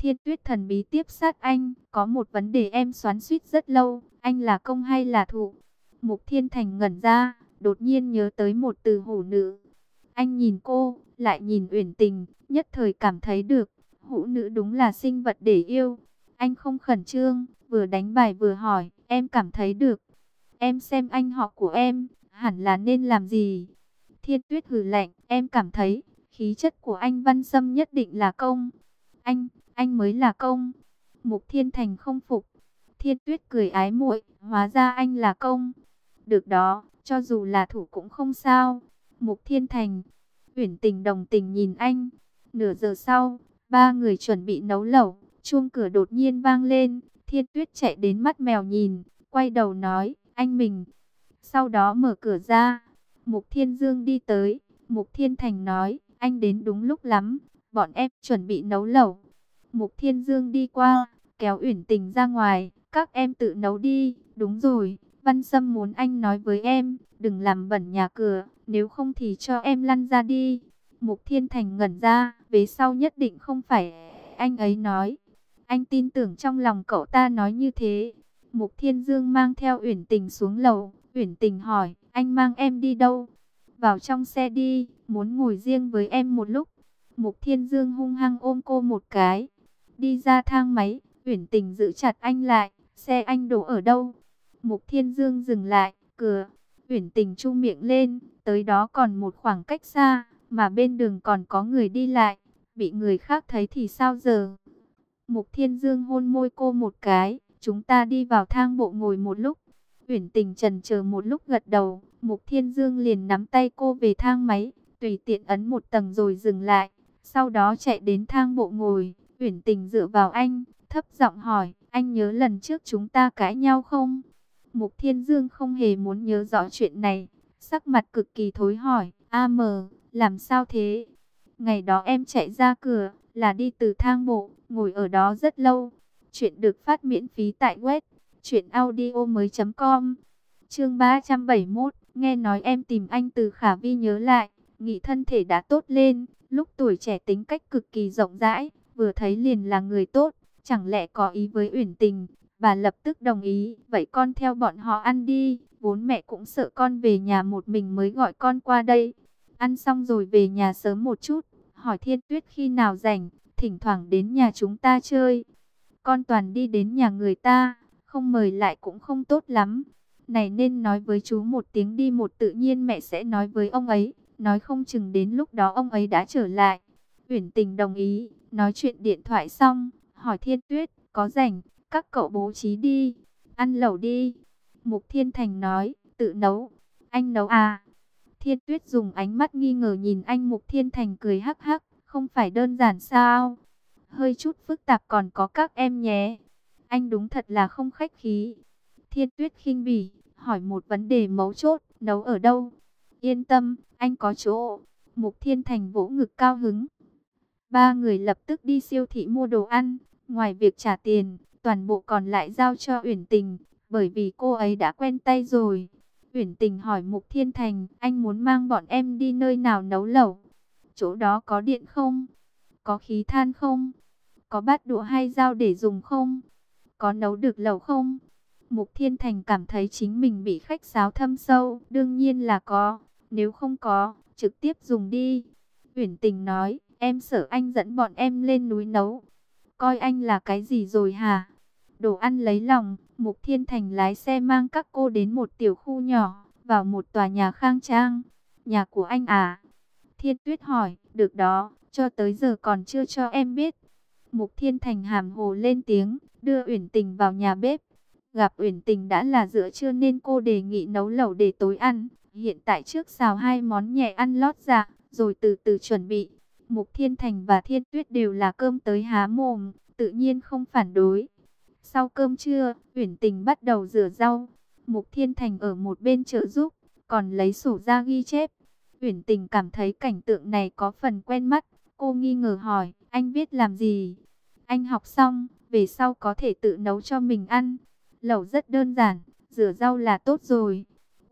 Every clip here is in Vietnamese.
Thiên Tuyết thần bí tiếp sát anh, có một vấn đề em xoắn xuýt rất lâu, anh là công hay là thụ? Mục Thiên Thành ngẩn ra, đột nhiên nhớ tới một từ hổ nữ. Anh nhìn cô, lại nhìn Uyển Tình, nhất thời cảm thấy được, hữu nữ đúng là sinh vật để yêu. Anh không khẩn trương, vừa đánh bài vừa hỏi, em cảm thấy được. Em xem anh họ của em, hẳn là nên làm gì? Thiên Tuyết hừ lạnh, em cảm thấy, khí chất của anh Văn Sâm nhất định là công. Anh mới là công. Mục Thiên Thành không phục. Thiên Tuyết cười ái muội, hóa ra anh là công. Được đó, cho dù là thủ cũng không sao. Mục Thiên Thành, Uyển Tình đồng tình nhìn anh. Nửa giờ sau, ba người chuẩn bị nấu lẩu. Chuông cửa đột nhiên vang lên. Thiên Tuyết chạy đến mắt mèo nhìn, quay đầu nói, anh mình. Sau đó mở cửa ra. Mục Thiên Dương đi tới. Mục Thiên Thành nói, anh đến đúng lúc lắm. Bọn em chuẩn bị nấu lẩu. Mục Thiên Dương đi qua, kéo Uyển Tình ra ngoài. Các em tự nấu đi. Đúng rồi, Văn Sâm muốn anh nói với em, đừng làm bẩn nhà cửa, nếu không thì cho em lăn ra đi. Mục Thiên Thành ngẩn ra, về sau nhất định không phải anh ấy nói. Anh tin tưởng trong lòng cậu ta nói như thế. Mục Thiên Dương mang theo Uyển Tình xuống lầu. Uyển Tình hỏi, anh mang em đi đâu? Vào trong xe đi, muốn ngồi riêng với em một lúc. Mục Thiên Dương hung hăng ôm cô một cái. Đi ra thang máy, Uyển Tình giữ chặt anh lại. Xe anh đổ ở đâu? Mục Thiên Dương dừng lại, cửa. Uyển Tình chu miệng lên, tới đó còn một khoảng cách xa, mà bên đường còn có người đi lại. Bị người khác thấy thì sao giờ? Mục Thiên Dương hôn môi cô một cái, chúng ta đi vào thang bộ ngồi một lúc. Uyển Tình chần chờ một lúc gật đầu, Mục Thiên Dương liền nắm tay cô về thang máy, tùy tiện ấn một tầng rồi dừng lại. Sau đó chạy đến thang bộ ngồi, Uyển Tình dựa vào anh, thấp giọng hỏi, anh nhớ lần trước chúng ta cãi nhau không? Mục Thiên Dương không hề muốn nhớ rõ chuyện này, sắc mặt cực kỳ thối hỏi, làm sao thế? Ngày đó em chạy ra cửa, là đi từ thang bộ, ngồi ở đó rất lâu. Chuyện được phát miễn phí tại web truyệnaudiomoi.com. Chương 371, nghe nói em tìm anh từ Khả Vi nhớ lại, nghĩ thân thể đã tốt lên, lúc tuổi trẻ tính cách cực kỳ rộng rãi, vừa thấy liền là người tốt, chẳng lẽ có ý với Uyển Tình. Bà lập tức đồng ý, vậy con theo bọn họ ăn đi, vốn mẹ cũng sợ con về nhà một mình mới gọi con qua đây. Ăn xong rồi về nhà sớm một chút, hỏi Thiên Tuyết khi nào rảnh, thỉnh thoảng đến nhà chúng ta chơi. Con toàn đi đến nhà người ta, không mời lại cũng không tốt lắm. Này nên nói với chú một tiếng đi, một tự nhiên mẹ sẽ nói với ông ấy, nói không chừng đến lúc đó ông ấy đã trở lại. Uyển Tình đồng ý, nói chuyện điện thoại xong, hỏi Thiên Tuyết, có rảnh, các cậu bố trí đi, ăn lẩu đi. Mục Thiên Thành nói, tự nấu, anh nấu à? Thiên Tuyết dùng ánh mắt nghi ngờ nhìn anh. Mục Thiên Thành cười hắc hắc, không phải đơn giản sao? Hơi chút phức tạp còn có các em nhé. Anh đúng thật là không khách khí. Thiên Tuyết khinh bỉ, hỏi một vấn đề mấu chốt, nấu ở đâu? Yên tâm, anh có chỗ. Mục Thiên Thành vỗ ngực cao hứng. Ba người lập tức đi siêu thị mua đồ ăn. Ngoài việc trả tiền, toàn bộ còn lại giao cho Uyển Tình, bởi vì cô ấy đã quen tay rồi. Uyển Tình hỏi Mục Thiên Thành, anh muốn mang bọn em đi nơi nào nấu lẩu? Chỗ đó có điện không? Có khí than không? Có bát đũa hay dao để dùng không? Có nấu được lẩu không? Mục Thiên Thành cảm thấy chính mình bị khách sáo thâm sâu, đương nhiên là có, nếu không có, trực tiếp dùng đi. Uyển Tình nói, em sợ anh dẫn bọn em lên núi nấu. Coi anh là cái gì rồi hả? Đồ ăn lấy lòng, Mục Thiên Thành lái xe mang các cô đến một tiểu khu nhỏ, vào một tòa nhà khang trang. Nhà của anh à? Thiên Tuyết hỏi, được đó, cho tới giờ còn chưa cho em biết. Mục Thiên Thành hàm hồ lên tiếng, đưa Uyển Tình vào nhà bếp. Gặp Uyển Tình đã là giữa trưa nên cô đề nghị nấu lẩu để tối ăn. Hiện tại trước xào hai món nhẹ ăn lót dạ, rồi từ từ chuẩn bị. Mục Thiên Thành và Thiên Tuyết đều là cơm tới há mồm, tự nhiên không phản đối. Sau cơm trưa, Uyển Tình bắt đầu rửa rau. Mục Thiên Thành ở một bên trợ giúp, còn lấy sổ ra ghi chép. Uyển Tình cảm thấy cảnh tượng này có phần quen mắt. Cô nghi ngờ hỏi, anh viết làm gì? Anh học xong, về sau có thể tự nấu cho mình ăn. Lẩu rất đơn giản, rửa rau là tốt rồi.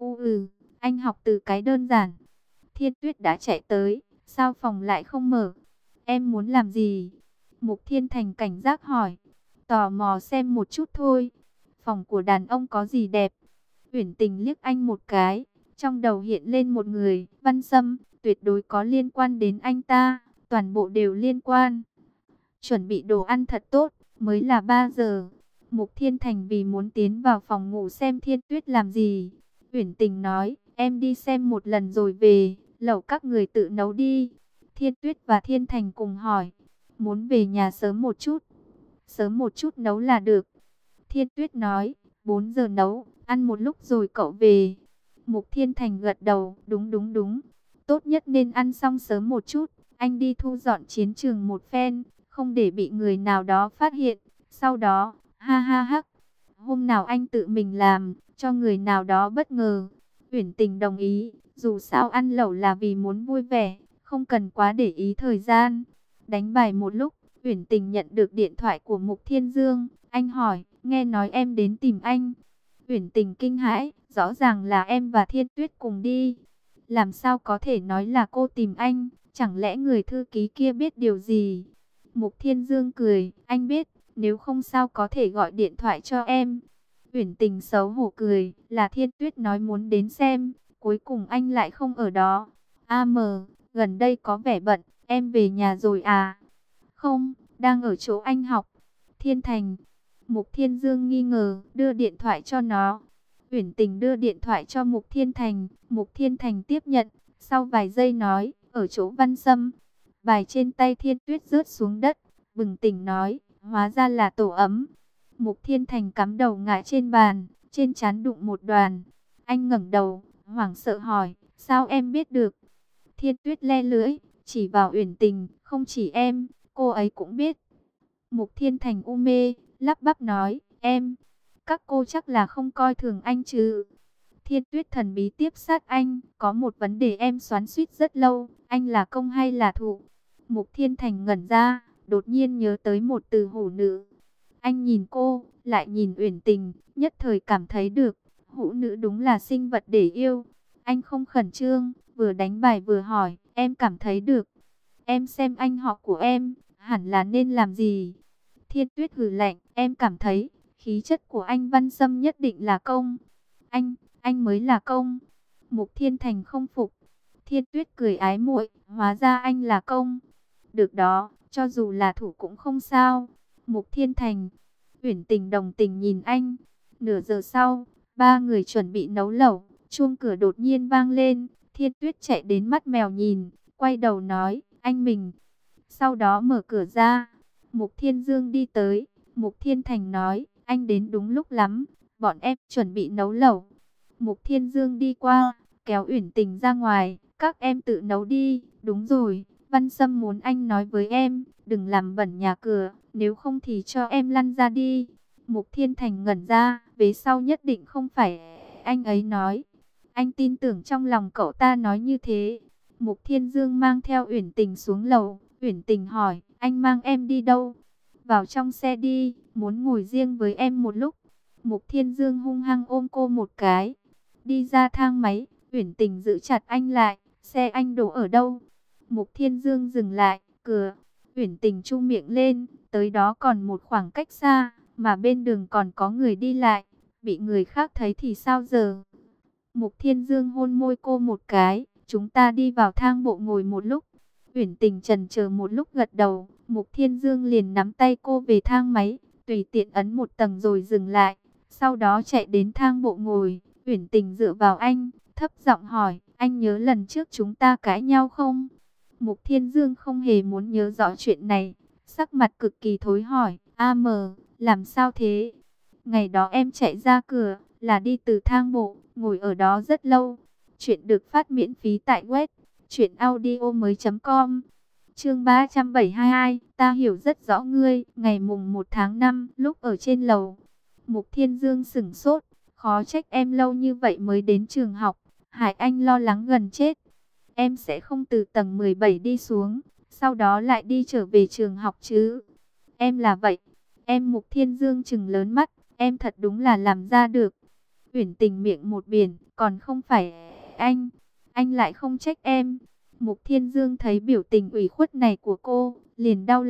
Anh học từ cái đơn giản. Thiên Tuyết đã chạy tới, sao phòng lại không mở? Em muốn làm gì? Mục Thiên Thành cảnh giác hỏi. Tò mò xem một chút thôi. Phòng của đàn ông có gì đẹp? Uyển Tình liếc anh một cái. Trong đầu hiện lên một người, Văn Sâm, tuyệt đối có liên quan đến anh ta. Toàn bộ đều liên quan. Chuẩn bị đồ ăn thật tốt, mới là 3 giờ. Mục Thiên Thành vì muốn tiến vào phòng ngủ xem Thiên Tuyết làm gì. Uyển Tình nói, em đi xem một lần rồi về, lẩu các người tự nấu đi. Thiên Tuyết và Thiên Thành cùng hỏi, muốn về nhà sớm một chút. Sớm một chút nấu là được. Thiên Tuyết nói, 4 giờ nấu, ăn một lúc rồi cậu về. Mục Thiên Thành gật đầu, đúng đúng đúng. Tốt nhất nên ăn xong sớm một chút. Anh đi thu dọn chiến trường một phen, không để bị người nào đó phát hiện. Sau đó, ha ha hắc, hôm nào anh tự mình làm, cho người nào đó bất ngờ. Uyển Tình đồng ý, dù sao ăn lẩu là vì muốn vui vẻ, không cần quá để ý thời gian. Đánh bài một lúc, Uyển Tình nhận được điện thoại của Mục Thiên Dương. Anh hỏi, nghe nói em đến tìm anh. Uyển Tình kinh hãi, rõ ràng là em và Thiên Tuyết cùng đi. Làm sao có thể nói là cô tìm anh, chẳng lẽ người thư ký kia biết điều gì? Mục Thiên Dương cười, anh biết, nếu không sao có thể gọi điện thoại cho em. Uyển Tình xấu hổ cười, là Thiên Tuyết nói muốn đến xem, cuối cùng anh lại không ở đó. Gần đây có vẻ bận, em về nhà rồi à? Không, đang ở chỗ anh học. Thiên Thành. Mục Thiên Dương nghi ngờ, đưa điện thoại cho nó. Uyển Tình đưa điện thoại cho Mục Thiên Thành. Mục Thiên Thành tiếp nhận, sau vài giây nói, ở chỗ Văn Sâm. Bài trên tay Thiên Tuyết rớt xuống đất, bừng tỉnh nói, hóa ra là tổ ấm. Mục Thiên Thành cắm đầu ngã trên bàn, trên trán đụng một đoàn. Anh ngẩng đầu, hoảng sợ hỏi, sao em biết được? Thiên Tuyết le lưỡi, chỉ vào Uyển Tình, không chỉ em, cô ấy cũng biết. Mục Thiên Thành u mê, lắp bắp nói, em, các cô chắc là không coi thường anh chứ. Thiên Tuyết thần bí tiếp sát anh, có một vấn đề em xoắn xuýt rất lâu, anh là công hay là thụ? Mục Thiên Thành ngẩn ra, đột nhiên nhớ tới một từ hủ nữ. Anh nhìn cô, lại nhìn Uyển Tình, nhất thời cảm thấy được, hủ nữ đúng là sinh vật để yêu. Anh không khẩn trương, vừa đánh bài vừa hỏi, em cảm thấy được. Em xem anh họ của em, hẳn là nên làm gì? Thiên Tuyết hừ lạnh, em cảm thấy, khí chất của anh Văn Sâm nhất định là công. Anh mới là công. Mục Thiên Thành không phục. Thiên Tuyết cười ái muội, hóa ra anh là công. Được đó, cho dù là thủ cũng không sao. Mục Thiên Thành. Uyển Tình đồng tình nhìn anh. Nửa giờ sau, ba người chuẩn bị nấu lẩu. Chuông cửa đột nhiên vang lên. Thiên Tuyết chạy đến mắt mèo nhìn, quay đầu nói, anh mình. Sau đó mở cửa ra. Mục Thiên Dương đi tới. Mục Thiên Thành nói, anh đến đúng lúc lắm. Bọn em chuẩn bị nấu lẩu. Mục Thiên Dương đi qua, kéo Uyển Tình ra ngoài. Các em tự nấu đi. Đúng rồi, Văn Sâm muốn anh nói với em, đừng làm bẩn nhà cửa, nếu không thì cho em lăn ra đi. Mục Thiên Thành ngẩn ra, vế sau nhất định không phải anh ấy nói. Anh tin tưởng trong lòng cậu ta nói như thế. Mục Thiên Dương mang theo Uyển Tình xuống lầu. Uyển Tình hỏi, anh mang em đi đâu? Vào trong xe đi, muốn ngồi riêng với em một lúc. Mục Thiên Dương hung hăng ôm cô một cái. Đi ra thang máy, Uyển Tình giữ chặt anh lại. Xe anh đổ ở đâu? Mục Thiên Dương dừng lại, cửa. Uyển Tình chu miệng lên, tới đó còn một khoảng cách xa, mà bên đường còn có người đi lại. Bị người khác thấy thì sao giờ? Mục Thiên Dương hôn môi cô một cái, chúng ta đi vào thang bộ ngồi một lúc. Uyển Tình chần chờ một lúc gật đầu, Mục Thiên Dương liền nắm tay cô về thang máy, tùy tiện ấn một tầng rồi dừng lại. Sau đó chạy đến thang bộ ngồi, Uyển Tình dựa vào anh, thấp giọng hỏi, anh nhớ lần trước chúng ta cãi nhau không? Mục Thiên Dương không hề muốn nhớ rõ chuyện này, sắc mặt cực kỳ thối hỏi, làm sao thế? Ngày đó em chạy ra cửa, là đi từ thang bộ, ngồi ở đó rất lâu. Chuyện được phát miễn phí tại web truyệnaudiomoi.com. Chương 372, ta hiểu rất rõ ngươi. Ngày mùng 1 tháng 5, lúc ở trên lầu, Mục Thiên Dương sửng sốt, khó trách em lâu như vậy mới đến trường học, hại anh lo lắng gần chết. Em sẽ không từ tầng 17 đi xuống, sau đó lại đi trở về trường học chứ? Em là vậy. Em Mục Thiên Dương trừng lớn mắt, em thật đúng là làm ra được. Uyển Tình miệng một biển, còn không phải anh lại không trách em. Mục Thiên Dương thấy biểu tình ủy khuất này của cô, liền đau lòng,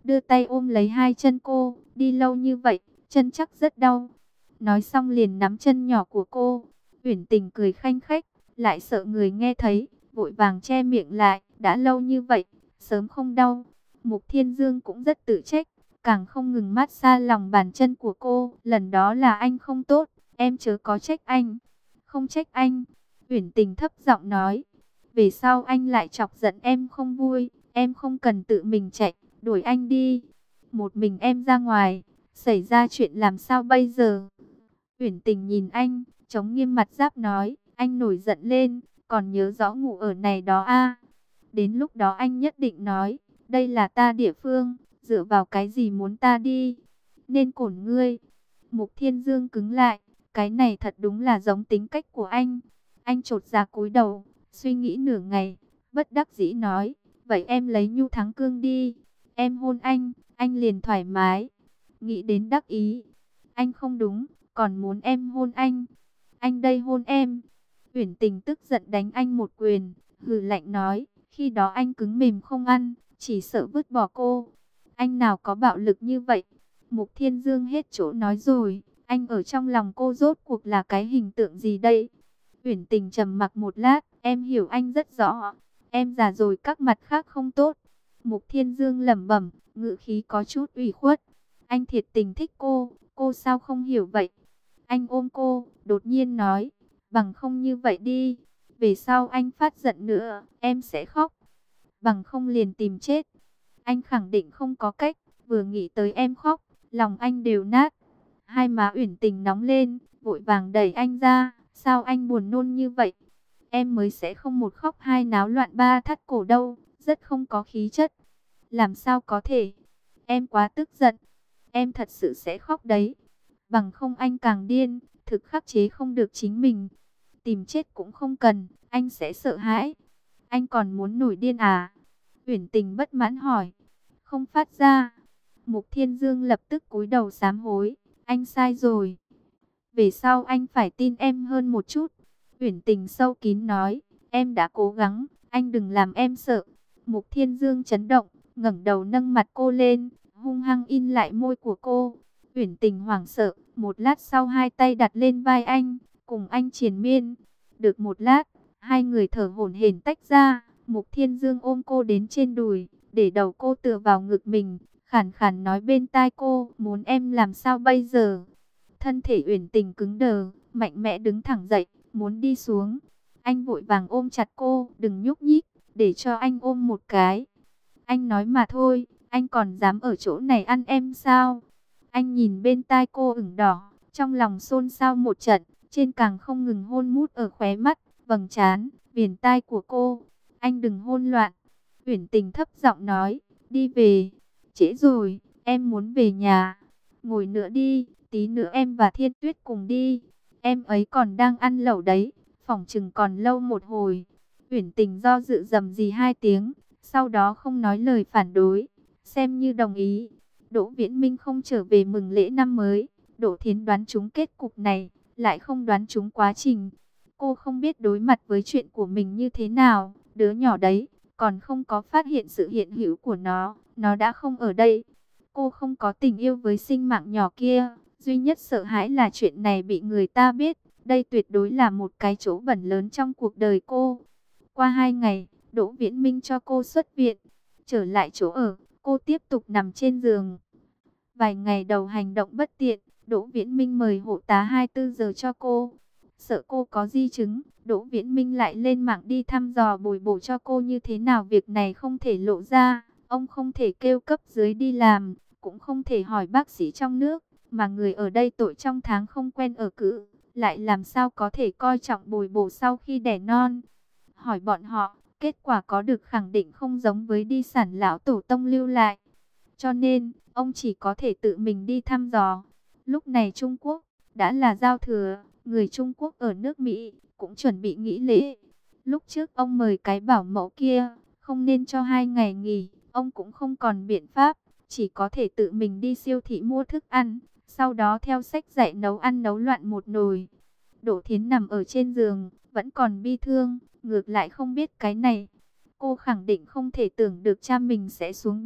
đưa tay ôm lấy hai chân cô, đi lâu như vậy, chân chắc rất đau. Nói xong liền nắm chân nhỏ của cô. Uyển Tình cười khanh khách, lại sợ người nghe thấy, vội vàng che miệng lại, đã lâu như vậy, sớm không đau. Mục Thiên Dương cũng rất tự trách, càng không ngừng mát xa lòng bàn chân của cô. Lần đó là anh không tốt, em chớ có trách anh. Không trách anh, Uyển Tình thấp giọng nói. Về sau anh lại chọc giận em không vui, em không cần tự mình chạy, đuổi anh đi. Một mình em ra ngoài, xảy ra chuyện làm sao bây giờ? Uyển Tình nhìn anh, chống nghiêm mặt giáp nói, anh nổi giận lên, còn nhớ rõ ngủ ở này đó a. Đến lúc đó anh nhất định nói, đây là ta địa phương, dựa vào cái gì muốn ta đi? Nên cổn ngươi. Mục Thiên Dương cứng lại, cái này thật đúng là giống tính cách của anh. Anh chột dạ cúi đầu, suy nghĩ nửa ngày, bất đắc dĩ nói, vậy em lấy Nhu Thắng Cương đi. Em hôn anh liền thoải mái. Nghĩ đến đắc ý, anh không đúng, còn muốn em hôn anh. Anh đây hôn em. Uyển Tình tức giận đánh anh một quyền, hừ lạnh nói, khi đó anh cứng mềm không ăn, chỉ sợ vứt bỏ cô. Anh nào có bạo lực như vậy? Mục Thiên Dương hết chỗ nói rồi, anh ở trong lòng cô rốt cuộc là cái hình tượng gì đây? Uyển Tình trầm mặc một lát, em hiểu anh rất rõ, em già rồi các mặt khác không tốt. Mục Thiên Dương lẩm bẩm, ngữ khí có chút ủy khuất. Anh thiệt tình thích cô sao không hiểu vậy? Anh ôm cô, đột nhiên nói, bằng không như vậy đi, về sau anh phát giận nữa, em sẽ khóc. Bằng không liền tìm chết. Anh khẳng định không có cách, vừa nghĩ tới em khóc, lòng anh đều nát. Hai má Uyển Tình nóng lên, vội vàng đẩy anh ra, sao anh buồn nôn như vậy? Em mới sẽ không một khóc hai náo loạn ba thắt cổ đâu, rất không có khí chất. Làm sao có thể? Em quá tức giận, em thật sự sẽ khóc đấy. Bằng không anh càng điên, thực khắc chế không được chính mình. Tìm chết cũng không cần, anh sẽ sợ hãi. Anh còn muốn nổi điên à? Uyển Tình bất mãn hỏi. Không phát ra. Mục Thiên Dương lập tức cúi đầu sám hối. Anh sai rồi. Về sau anh phải tin em hơn một chút. Uyển Tình sâu kín nói. Em đã cố gắng, anh đừng làm em sợ. Mục Thiên Dương chấn động, ngẩng đầu nâng mặt cô lên, hung hăng in lại môi của cô. Uyển Tình hoảng sợ, một lát sau hai tay đặt lên vai anh, cùng anh triền miên. Được một lát, hai người thở hổn hển tách ra. Mục Thiên Dương ôm cô đến trên đùi, để đầu cô tựa vào ngực mình, khàn khàn nói bên tai cô, muốn em làm sao bây giờ? Thân thể Uyển Tình cứng đờ, mạnh mẽ đứng thẳng dậy, muốn đi xuống. Anh vội vàng ôm chặt cô, đừng nhúc nhích, để cho anh ôm một cái. Anh nói mà thôi, anh còn dám ở chỗ này ăn em sao? Anh nhìn bên tai cô ửng đỏ, trong lòng xôn xao một trận, trên càng không ngừng hôn mút ở khóe mắt, vầng trán, viền tai của cô. Anh đừng hôn loạn. Uyển Tình thấp giọng nói, đi về. Trễ rồi, em muốn về nhà. Ngồi nữa đi, tí nữa em và Thiên Tuyết cùng đi. Em ấy còn đang ăn lẩu đấy, phỏng chừng còn lâu một hồi. Uyển Tình do dự dầm gì hai tiếng, sau đó không nói lời phản đối, xem như đồng ý. Đỗ Viễn Minh không trở về mừng lễ năm mới. Đỗ Thiến đoán trúng kết cục này, lại không đoán trúng quá trình. Cô không biết đối mặt với chuyện của mình như thế nào. Đứa nhỏ đấy, còn không có phát hiện sự hiện hữu của nó đã không ở đây. Cô không có tình yêu với sinh mạng nhỏ kia. Duy nhất sợ hãi là chuyện này bị người ta biết. Đây tuyệt đối là một cái chỗ bẩn lớn trong cuộc đời cô. Qua 2 ngày, Đỗ Viễn Minh cho cô xuất viện. Trở lại chỗ ở, cô tiếp tục nằm trên giường. Vài ngày đầu hành động bất tiện, Đỗ Viễn Minh mời hộ tá 24 giờ cho cô. Sợ cô có di chứng, Đỗ Viễn Minh lại lên mạng đi thăm dò bồi bổ cho cô như thế nào. Việc này không thể lộ ra, ông không thể kêu cấp dưới đi làm, cũng không thể hỏi bác sĩ trong nước. Mà người ở đây tội trong tháng không quen ở cữ, lại làm sao có thể coi trọng bồi bổ sau khi đẻ non. Hỏi bọn họ, kết quả có được khẳng định không giống với di sản lão tổ tông lưu lại. Cho nên, ông chỉ có thể tự mình đi thăm dò. Lúc này Trung Quốc đã là giao thừa, người Trung Quốc ở nước Mỹ cũng chuẩn bị nghỉ lễ. Lúc trước ông mời cái bảo mẫu kia, không nên cho 2 ngày nghỉ, ông cũng không còn biện pháp, chỉ có thể tự mình đi siêu thị mua thức ăn, sau đó theo sách dạy nấu ăn nấu loạn một nồi. Đỗ Thiến nằm ở trên giường, vẫn còn bi thương, ngược lại không biết cái này. Cô khẳng định không thể tưởng được cha mình sẽ xuống bếp.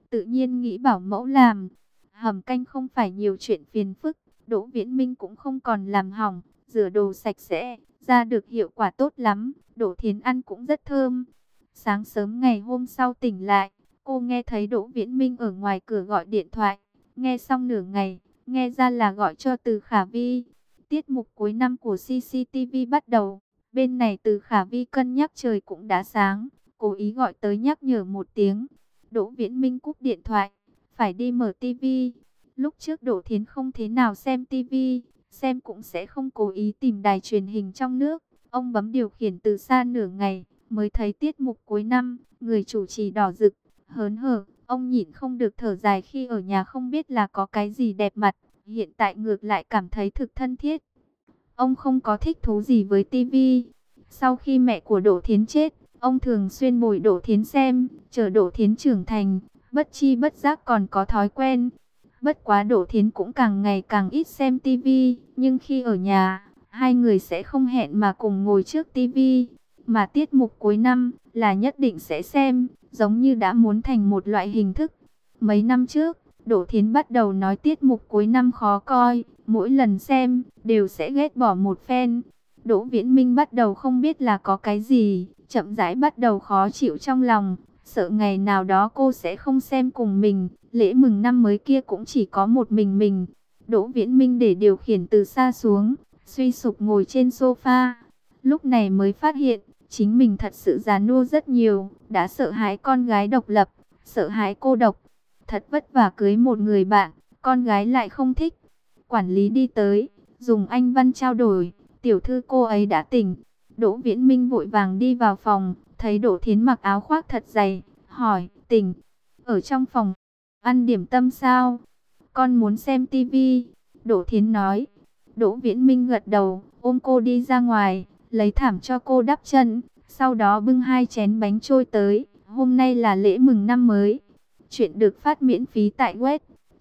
tự nhiên nghĩ bảo mẫu làm. Hầm canh không phải nhiều chuyện phiền phức, Đỗ Viễn Minh cũng không còn làm hỏng, rửa đồ sạch sẽ, ra được hiệu quả tốt lắm. Đỗ Thiến ăn cũng rất thơm. Sáng sớm ngày hôm sau tỉnh lại, cô nghe thấy Đỗ Viễn Minh ở ngoài cửa gọi điện thoại. Nghe xong nửa ngày, nghe ra là gọi cho Từ Khả Vi. Tiết mục cuối năm của CCTV bắt đầu. Bên này Từ Khả Vi cân nhắc trời cũng đã sáng, cố ý gọi tới nhắc nhở một tiếng. Đỗ Viễn Minh cúp điện thoại, phải đi mở tivi. Lúc trước Đỗ Thiến không thế nào xem tivi, xem cũng sẽ không cố ý tìm đài truyền hình trong nước. Ông bấm điều khiển từ xa nửa ngày, mới thấy tiết mục cuối năm, người chủ trì đỏ rực, hớn hở. Ông nhịn không được thở dài khi ở nhà không biết là có cái gì đẹp mặt, hiện tại ngược lại cảm thấy thực thân thiết. Ông không có thích thú gì với tivi. Sau khi mẹ của Đỗ Thiến chết, ông thường xuyên bồi Đỗ Thiến xem, chờ Đỗ Thiến trưởng thành, bất chi bất giác còn có thói quen. Bất quá Đỗ Thiến cũng càng ngày càng ít xem tivi, nhưng khi ở nhà, hai người sẽ không hẹn mà cùng ngồi trước tivi. Mà tiết mục cuối năm là nhất định sẽ xem, giống như đã muốn thành một loại hình thức. Mấy năm trước, Đỗ Thiến bắt đầu nói tiết mục cuối năm khó coi, mỗi lần xem đều sẽ ghét bỏ một phen. Đỗ Viễn Minh bắt đầu không biết là có cái gì, chậm rãi bắt đầu khó chịu trong lòng, sợ ngày nào đó cô sẽ không xem cùng mình, lễ mừng năm mới kia cũng chỉ có một mình. Đỗ Viễn Minh để điều khiển từ xa xuống, suy sụp ngồi trên sofa. Lúc này mới phát hiện, chính mình thật sự già nua rất nhiều, đã sợ hãi con gái độc lập, sợ hãi cô độc. Thật vất vả cưới một người bạn, con gái lại không thích. Quản lý đi tới, dùng Anh văn trao đổi, tiểu thư cô ấy đã tỉnh. Đỗ Viễn Minh vội vàng đi vào phòng, thấy Đỗ Thiến mặc áo khoác thật dày, hỏi, tỉnh, ở trong phòng, ăn điểm tâm sao? Con muốn xem tivi. Đỗ Thiến nói. Đỗ Viễn Minh gật đầu, ôm cô đi ra ngoài, lấy thảm cho cô đắp chân, sau đó bưng 2 chén bánh trôi tới. Hôm nay là lễ mừng năm mới. Chuyện được phát miễn phí tại web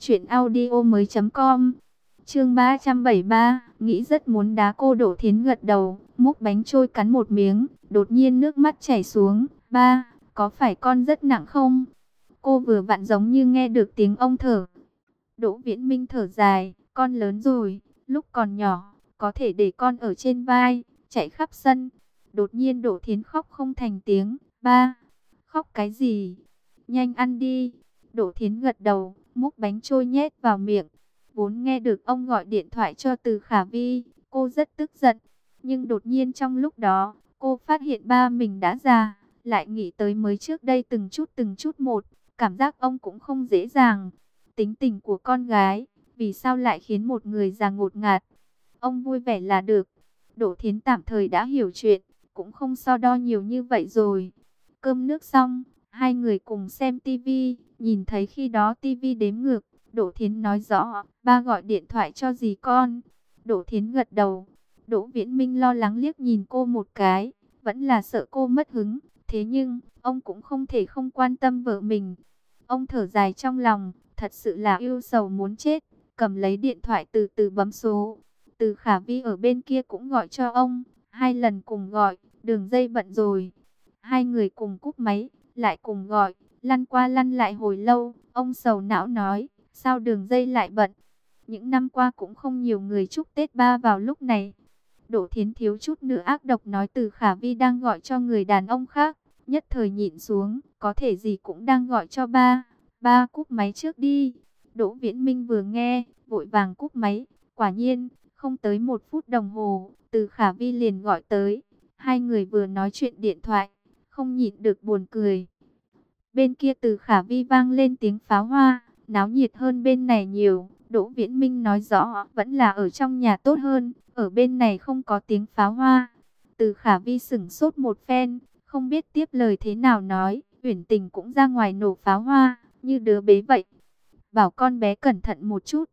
truyệnaudiomoi.com. Chương 373, nghĩ rất muốn đá cô. Đỗ Thiến gật đầu, múc bánh trôi cắn một miếng, đột nhiên nước mắt chảy xuống. Ba, có phải con rất nặng không? Cô vừa vặn giống như nghe được tiếng ông thở. Đỗ Viễn Minh thở dài, con lớn rồi, lúc còn nhỏ, có thể để con ở trên vai, chạy khắp sân. Đột nhiên Đỗ Thiến khóc không thành tiếng. Ba, khóc cái gì? Nhanh ăn đi. Đỗ Thiến gật đầu, múc bánh trôi nhét vào miệng. Vốn nghe được ông gọi điện thoại cho Từ Khả Vi, cô rất tức giận. Nhưng đột nhiên trong lúc đó, cô phát hiện ba mình đã già, lại nghĩ tới mới trước đây từng chút một, cảm giác ông cũng không dễ dàng. Tính tình của con gái, vì sao lại khiến một người già ngột ngạt? Ông vui vẻ là được. Đỗ Thiến tạm thời đã hiểu chuyện, cũng không so đo nhiều như vậy rồi. Cơm nước xong, hai người cùng xem tivi, nhìn thấy khi đó tivi đếm ngược. Đỗ Thiến nói rõ, ba gọi điện thoại cho dì con. Đỗ Thiến gật đầu. Đỗ Viễn Minh lo lắng liếc nhìn cô một cái, vẫn là sợ cô mất hứng. Thế nhưng, ông cũng không thể không quan tâm vợ mình. Ông thở dài trong lòng, thật sự là ưu sầu muốn chết. Cầm lấy điện thoại từ từ bấm số. Từ Khả Vi ở bên kia cũng gọi cho ông. 2 lần cùng gọi, đường dây bận rồi. Hai người cùng cúp máy, lại cùng gọi, lăn qua lăn lại hồi lâu. Ông sầu não nói, sao đường dây lại bận? Những năm qua cũng không nhiều người chúc Tết ba vào lúc này. Đỗ Thiến thiếu chút nữa ác độc nói Từ Khả Vi đang gọi cho người đàn ông khác. Nhất thời nhịn xuống, có thể gì cũng đang gọi cho ba. Ba cúp máy trước đi. Đỗ Viễn Minh vừa nghe, vội vàng cúp máy. Quả nhiên, không tới 1 phút đồng hồ, Từ Khả Vi liền gọi tới. Hai người vừa nói chuyện điện thoại, không nhịn được buồn cười. Bên kia Từ Khả Vi vang lên tiếng pháo hoa, náo nhiệt hơn bên này nhiều. Đỗ Viễn Minh nói rõ, vẫn là ở trong nhà tốt hơn, ở bên này không có tiếng pháo hoa. Từ Khả Vi sửng sốt một phen, không biết tiếp lời thế nào nói. Uyển Tình cũng ra ngoài nổ pháo hoa, như đứa bé vậy. Bảo con bé cẩn thận một chút.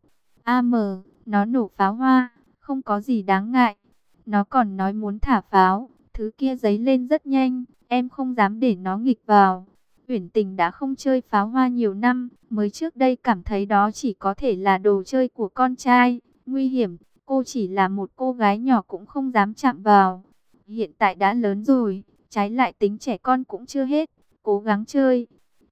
Nó nổ pháo hoa, không có gì đáng ngại. Nó còn nói muốn thả pháo, thứ kia giấy lên rất nhanh, em không dám để nó nghịch vào. Uyển Tình đã không chơi pháo hoa nhiều năm, mới trước đây cảm thấy đó chỉ có thể là đồ chơi của con trai, nguy hiểm, cô chỉ là một cô gái nhỏ cũng không dám chạm vào. Hiện tại đã lớn rồi, trái lại tính trẻ con cũng chưa hết, cố gắng chơi.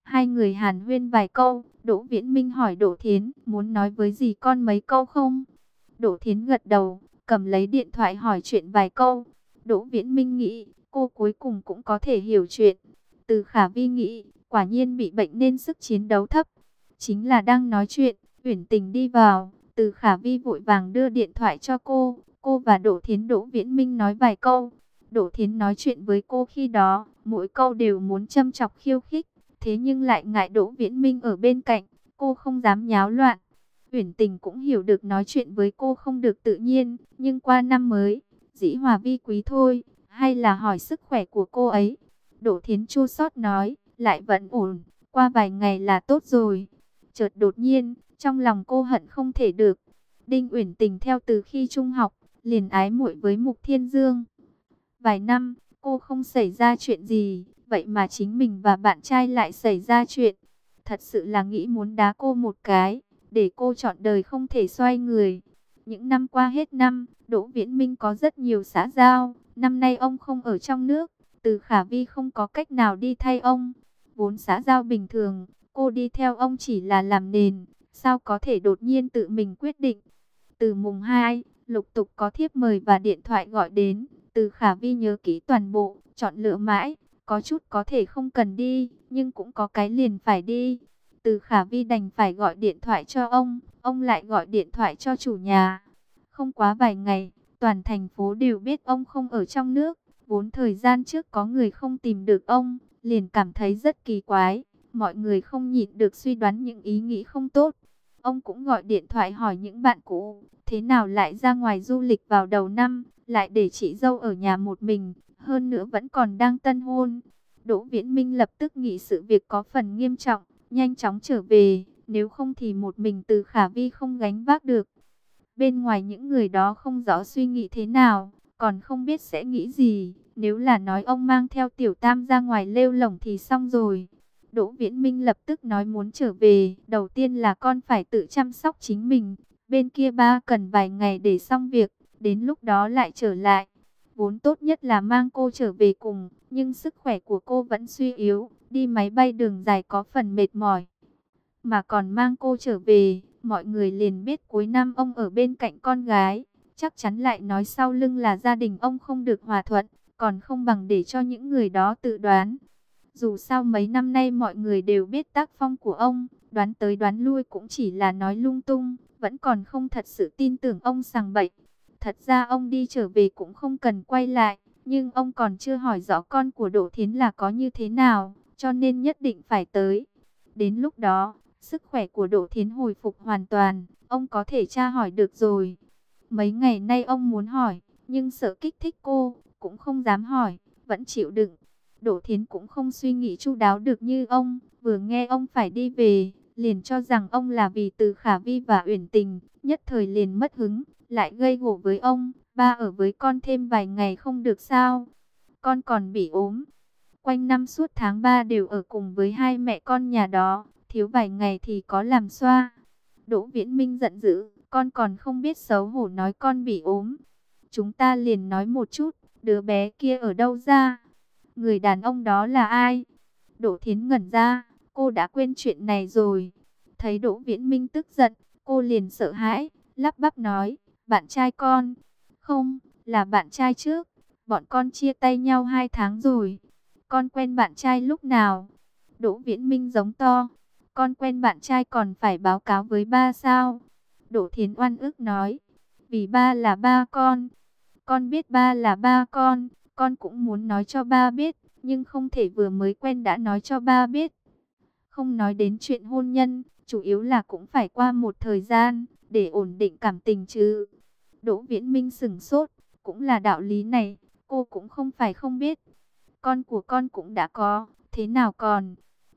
Hai người hàn huyên vài câu, Đỗ Viễn Minh hỏi Đỗ Thiến, muốn nói với dì con mấy câu không? Đỗ Thiến gật đầu, cầm lấy điện thoại hỏi chuyện vài câu. Đỗ Viễn Minh nghĩ, cô cuối cùng cũng có thể hiểu chuyện. Từ Khả Vi nghĩ, quả nhiên bị bệnh nên sức chiến đấu thấp. Chính là đang nói chuyện, Uyển Tình đi vào, Từ Khả Vi vội vàng đưa điện thoại cho cô. Cô và Đỗ Thiến Đỗ Viễn Minh nói vài câu. Đỗ Thiến nói chuyện với cô khi đó, mỗi câu đều muốn châm chọc khiêu khích. Thế nhưng lại ngại Đỗ Viễn Minh ở bên cạnh, cô không dám nháo loạn. Uyển Tình cũng hiểu được nói chuyện với cô không được tự nhiên, nhưng qua năm mới, dĩ hòa vi quý thôi, hay là hỏi sức khỏe của cô ấy. Đỗ Thiến chua xót nói, lại vẫn ổn, qua vài ngày là tốt rồi. Chợt đột nhiên, trong lòng cô hận không thể được. Đinh Uyển Tình theo từ khi trung học, liền ái muội với Mục Thiên Dương. Vài năm, cô không xảy ra chuyện gì, vậy mà chính mình và bạn trai lại xảy ra chuyện. Thật sự là nghĩ muốn đá cô một cái, để cô chọn đời không thể xoay người. Những năm qua hết năm, Đỗ Viễn Minh có rất nhiều xã giao. Năm nay ông không ở trong nước, Từ Khả Vi không có cách nào đi thay ông. Vốn xã giao bình thường, cô đi theo ông chỉ là làm nền, sao có thể đột nhiên tự mình quyết định. Từ mùng 2, lục tục có thiếp mời và điện thoại gọi đến. Từ Khả Vi nhớ kỹ toàn bộ, chọn lựa mãi. Có chút có thể không cần đi, nhưng cũng có cái liền phải đi. Từ Khả Vi đành phải gọi điện thoại cho ông lại gọi điện thoại cho chủ nhà. Không quá vài ngày, toàn thành phố đều biết ông không ở trong nước. Vốn thời gian trước có người không tìm được ông, liền cảm thấy rất kỳ quái. Mọi người không nhịn được suy đoán những ý nghĩ không tốt. Ông cũng gọi điện thoại hỏi những bạn cũ, thế nào lại ra ngoài du lịch vào đầu năm, lại để chị dâu ở nhà một mình, hơn nữa vẫn còn đang tân hôn. Đỗ Viễn Minh lập tức nghĩ sự việc có phần nghiêm trọng, nhanh chóng trở về, nếu không thì một mình Từ Khả Vi không gánh vác được. Bên ngoài những người đó không rõ suy nghĩ thế nào, còn không biết sẽ nghĩ gì, nếu là nói ông mang theo Tiểu Tam ra ngoài lêu lổng thì xong rồi. Đỗ Viễn Minh lập tức nói muốn trở về, đầu tiên là con phải tự chăm sóc chính mình, bên kia ba cần vài ngày để xong việc, đến lúc đó lại trở lại. Vốn tốt nhất là mang cô trở về cùng, nhưng sức khỏe của cô vẫn suy yếu, đi máy bay đường dài có phần mệt mỏi. Mà còn mang cô trở về, mọi người liền biết cuối năm ông ở bên cạnh con gái, chắc chắn lại nói sau lưng là gia đình ông không được hòa thuận, còn không bằng để cho những người đó tự đoán. Dù sao mấy năm nay mọi người đều biết tác phong của ông, đoán tới đoán lui cũng chỉ là nói lung tung, vẫn còn không thật sự tin tưởng ông sằng bậy. Thật ra ông đi trở về cũng không cần quay lại, nhưng ông còn chưa hỏi rõ con của Đỗ Thiến là có như thế nào, cho nên nhất định phải tới. Đến lúc đó, sức khỏe của Đỗ Thiến hồi phục hoàn toàn, ông có thể tra hỏi được rồi. Mấy ngày nay ông muốn hỏi, nhưng sợ kích thích cô, cũng không dám hỏi, vẫn chịu đựng. Đỗ Thiến cũng không suy nghĩ chu đáo được như ông, vừa nghe ông phải đi về, liền cho rằng ông là vì Từ Khả Vi và Uyển Tình, nhất thời liền mất hứng, lại gây gổ với ông, ba ở với con thêm vài ngày không được sao? Con còn bị ốm. Quanh năm suốt tháng 3 đều ở cùng với hai mẹ con nhà đó, thiếu vài ngày thì có làm xoa. Đỗ Viễn Minh giận dữ, con còn không biết xấu hổ nói con bị ốm. Chúng ta liền nói một chút, đứa bé kia ở đâu ra? Người đàn ông đó là ai? Đỗ Thiến ngẩn ra, cô đã quên chuyện này rồi. Thấy Đỗ Viễn Minh tức giận, cô liền sợ hãi, lắp bắp nói, bạn trai con. Không, là bạn trai trước. Bọn con chia tay nhau 2 tháng rồi. Con quen bạn trai lúc nào? Đỗ Viễn Minh giống to. Con quen bạn trai còn phải báo cáo với ba sao? Đỗ Thiến oan ức nói. Vì ba là ba con. Con biết ba là ba con cũng muốn nói cho ba biết, nhưng không thể vừa mới quen đã nói cho ba biết. Không nói đến chuyện hôn nhân, chủ yếu là cũng phải qua một thời gian, để ổn định cảm tình chứ. Đỗ Viễn Minh sững sốt, cũng là đạo lý này, cô cũng không phải không biết. Con của con cũng đã có, thế nào còn?